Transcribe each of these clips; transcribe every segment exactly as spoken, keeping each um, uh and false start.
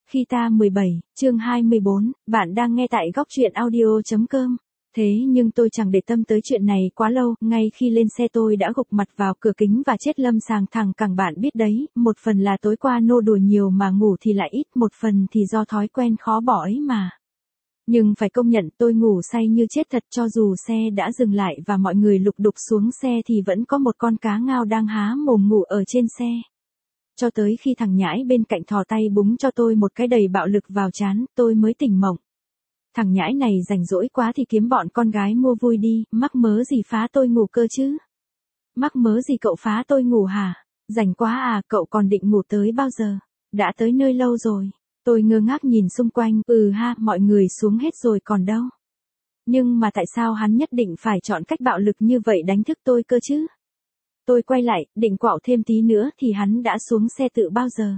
Khi ta mười bảy, chương hai mươi bốn, bạn đang nghe tại góc truyện audio chấm com. Thế nhưng tôi chẳng để tâm tới chuyện này quá lâu, ngay khi lên xe tôi đã gục mặt vào cửa kính và chết lâm sàng thẳng cẳng. Bạn biết đấy, một phần là tối qua nô đùa nhiều mà ngủ thì lại ít, một phần thì do thói quen khó bỏ ấy mà. Nhưng phải công nhận tôi ngủ say như chết thật, cho dù xe đã dừng lại và mọi người lục đục xuống xe thì vẫn có một con cá ngao đang há mồm ngủ ở trên xe. Cho tới khi thằng nhãi bên cạnh thò tay búng cho tôi một cái đầy bạo lực vào trán, tôi mới tỉnh mộng. Thằng nhãi này rảnh rỗi quá thì kiếm bọn con gái mua vui đi, mắc mớ gì phá tôi ngủ cơ chứ? Mắc mớ gì cậu phá tôi ngủ hả? Rảnh quá à, cậu còn định ngủ tới bao giờ? Đã tới nơi lâu rồi. Tôi ngơ ngác nhìn xung quanh, ừ ha, mọi người xuống hết rồi còn đâu. Nhưng mà tại sao hắn nhất định phải chọn cách bạo lực như vậy đánh thức tôi cơ chứ? Tôi quay lại, định quạo thêm tí nữa thì hắn đã xuống xe tự bao giờ.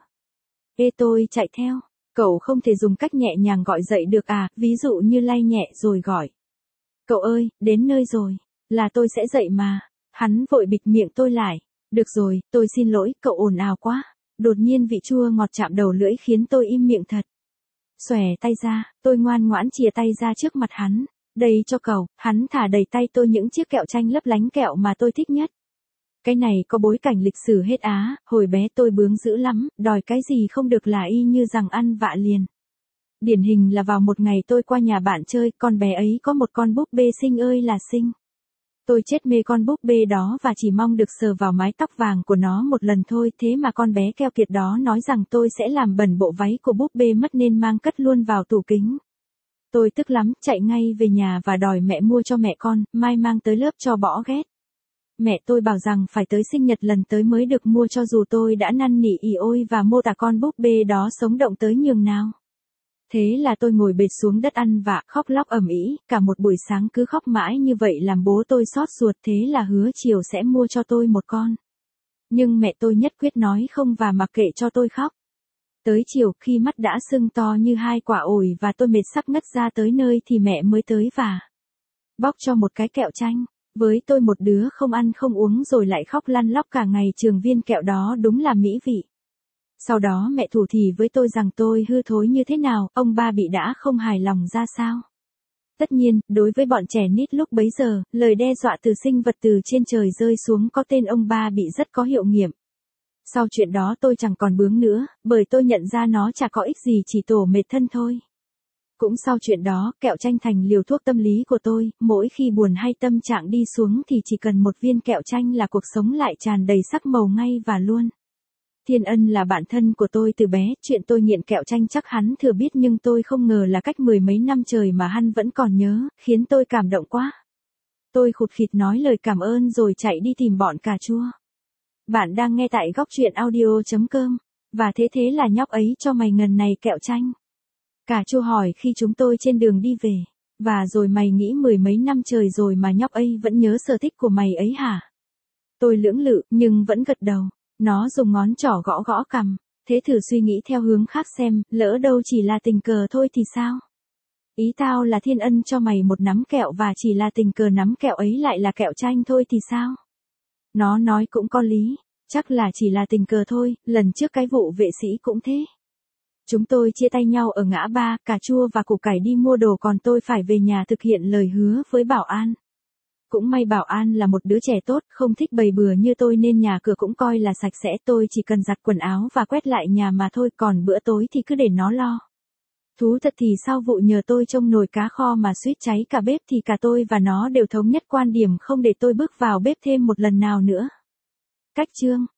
Ê, tôi chạy theo. Cậu không thể dùng cách nhẹ nhàng gọi dậy được à, ví dụ như lay nhẹ rồi gọi. Cậu ơi, đến nơi rồi. Là tôi sẽ dậy mà. Hắn vội bịt miệng tôi lại. Được rồi, tôi xin lỗi, cậu ồn ào quá. Đột nhiên vị chua ngọt chạm đầu lưỡi khiến tôi im miệng thật. Xòe tay ra, tôi ngoan ngoãn chìa tay ra trước mặt hắn. Đây cho cậu. Hắn thả đầy tay tôi những chiếc kẹo chanh lấp lánh, kẹo mà tôi thích nhất. Cái này có bối cảnh lịch sử hết á, hồi bé tôi bướng dữ lắm, đòi cái gì không được là y như rằng ăn vạ liền. Điển hình là vào một ngày tôi qua nhà bạn chơi, con bé ấy có một con búp bê xinh ơi là xinh. Tôi chết mê con búp bê đó và chỉ mong được sờ vào mái tóc vàng của nó một lần thôi, thế mà con bé keo kiệt đó nói rằng tôi sẽ làm bẩn bộ váy của búp bê mất nên mang cất luôn vào tủ kính. Tôi tức lắm, chạy ngay về nhà và đòi mẹ mua cho mẹ con, mai mang tới lớp cho bỏ ghét. Mẹ tôi bảo rằng phải tới sinh nhật lần tới mới được mua, cho dù tôi đã năn nỉ ỉ ôi và mô tả con búp bê đó sống động tới nhường nào. Thế là tôi ngồi bệt xuống đất ăn vạ, khóc lóc ầm ĩ, cả một buổi sáng cứ khóc mãi như vậy làm bố tôi xót ruột, thế là hứa chiều sẽ mua cho tôi một con. Nhưng mẹ tôi nhất quyết nói không và mặc kệ cho tôi khóc. Tới chiều khi mắt đã sưng to như hai quả ổi và tôi mệt sắp ngất ra tới nơi thì mẹ mới tới và bóc cho một cái kẹo chanh. Với tôi một đứa không ăn không uống rồi lại khóc lăn lóc cả ngày trường, viên kẹo đó đúng là mỹ vị. Sau đó mẹ thủ thỉ với tôi rằng tôi hư thối như thế nào, ông ba bị đã không hài lòng ra sao. Tất nhiên, đối với bọn trẻ nít lúc bấy giờ, lời đe dọa từ sinh vật từ trên trời rơi xuống có tên ông ba bị rất có hiệu nghiệm. Sau chuyện đó tôi chẳng còn bướng nữa, bởi tôi nhận ra nó chả có ích gì, chỉ tổ mệt thân thôi. Cũng sau chuyện đó, kẹo chanh thành liều thuốc tâm lý của tôi, mỗi khi buồn hay tâm trạng đi xuống thì chỉ cần một viên kẹo chanh là cuộc sống lại tràn đầy sắc màu ngay và luôn. Thiên Ân là bạn thân của tôi từ bé, chuyện tôi nghiện kẹo chanh chắc hắn thừa biết, nhưng tôi không ngờ là cách mười mấy năm trời mà hắn vẫn còn nhớ, khiến tôi cảm động quá. Tôi khụt khịt nói lời cảm ơn rồi chạy đi tìm bọn cà chua. Bạn đang nghe tại góc truyện audio chấm com. Và thế thế là nhóc ấy cho mày ngần này kẹo chanh. Cà chua hỏi khi chúng tôi trên đường đi về. Và rồi mày nghĩ mười mấy năm trời rồi mà nhóc ấy vẫn nhớ sở thích của mày ấy hả? Tôi lưỡng lự, nhưng vẫn gật đầu. Nó dùng ngón trỏ gõ gõ cằm. Thế thử suy nghĩ theo hướng khác xem, lỡ đâu chỉ là tình cờ thôi thì sao? Ý tao là Thiên Ân cho mày một nắm kẹo và chỉ là tình cờ nắm kẹo ấy lại là kẹo chanh thôi thì sao? Nó nói cũng có lý. Chắc là chỉ là tình cờ thôi, lần trước cái vụ vệ sĩ cũng thế. Chúng tôi chia tay nhau ở ngã ba, cà chua và củ cải đi mua đồ còn tôi phải về nhà thực hiện lời hứa với bảo an. Cũng may bảo an là một đứa trẻ tốt, không thích bày bừa như tôi nên nhà cửa cũng coi là sạch sẽ, tôi chỉ cần giặt quần áo và quét lại nhà mà thôi, còn bữa tối thì cứ để nó lo. Thú thật thì sau vụ nhờ tôi trông nồi cá kho mà suýt cháy cả bếp thì cả tôi và nó đều thống nhất quan điểm không để tôi bước vào bếp thêm một lần nào nữa. Cách chương